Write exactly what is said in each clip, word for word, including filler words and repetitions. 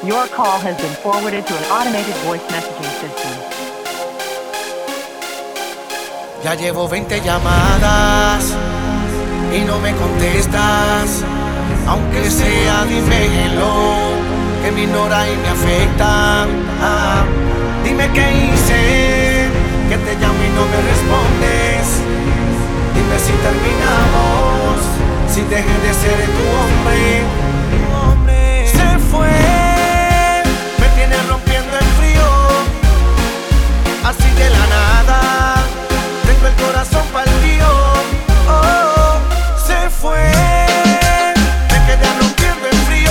Your call has been forwarded to an automated voice messaging system. Ya llevo veinte llamadas y no me contestas. Aunque sea, dímelo, que me ignora y me afecta. Ah, dime qué hice, que te llamo y no me respondes. Dime si terminamos, si dejé de ser tu hombre. Tu hombre se fue, me tiene rompiendo el frío, así de la nada. Tengo el corazón partido. Oh, se fue, me quedé rompiendo el frío,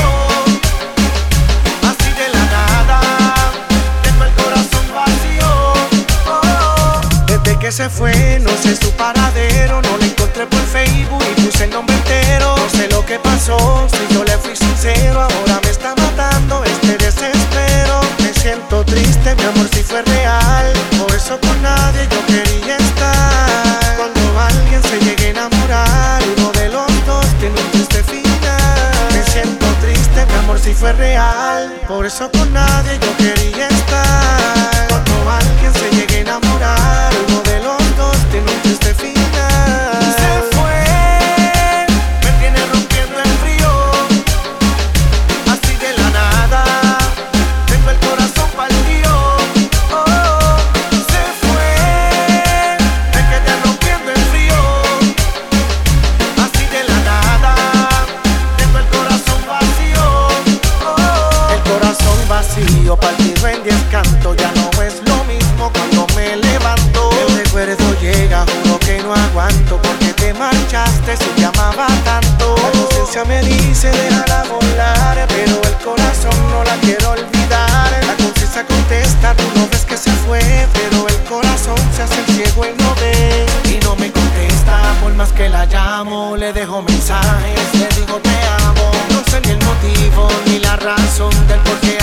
así de la nada. Tengo el corazón vacío. Oh, desde que se fue no sé su paradero. No le encontré por Facebook y puse el nombre entero. No sé lo que pasó, si yo le fui sincero. Ahora me está matando este desespero. Me siento triste, mi amor, si fue real. Por eso con nadie yo quería estar. Cuando alguien se llegue a enamorar, uno de los dos tiene un triste final. Me siento triste, mi amor, si fue real. Por eso con nadie yo quería estar. Cuando alguien se llegue a enamorar, uno de los dos tiene un triste final. Se fue, me tiene rompiendo el frío, así de la nada. Tengo el corazón partido. Oh, se fue, me quedé rompiendo el frío, así de la nada. Tengo el corazón vacío. Oh, el corazón vacío, partido en diez cantos. Ya no es lo mismo cuando me levanto. El recuerdo llega, juro que no aguanto, porque te marchaste si te amaba tanto. La conciencia me dice déjala volar, pero el corazón no la quiero olvidar. La conciencia contesta, tú no ves que se fue, pero el corazón se hace el ciego y no ve. Y no me contesta, por más que la llamo, le dejo mensajes, le digo te amo. No sé ni el motivo ni la razón del por qué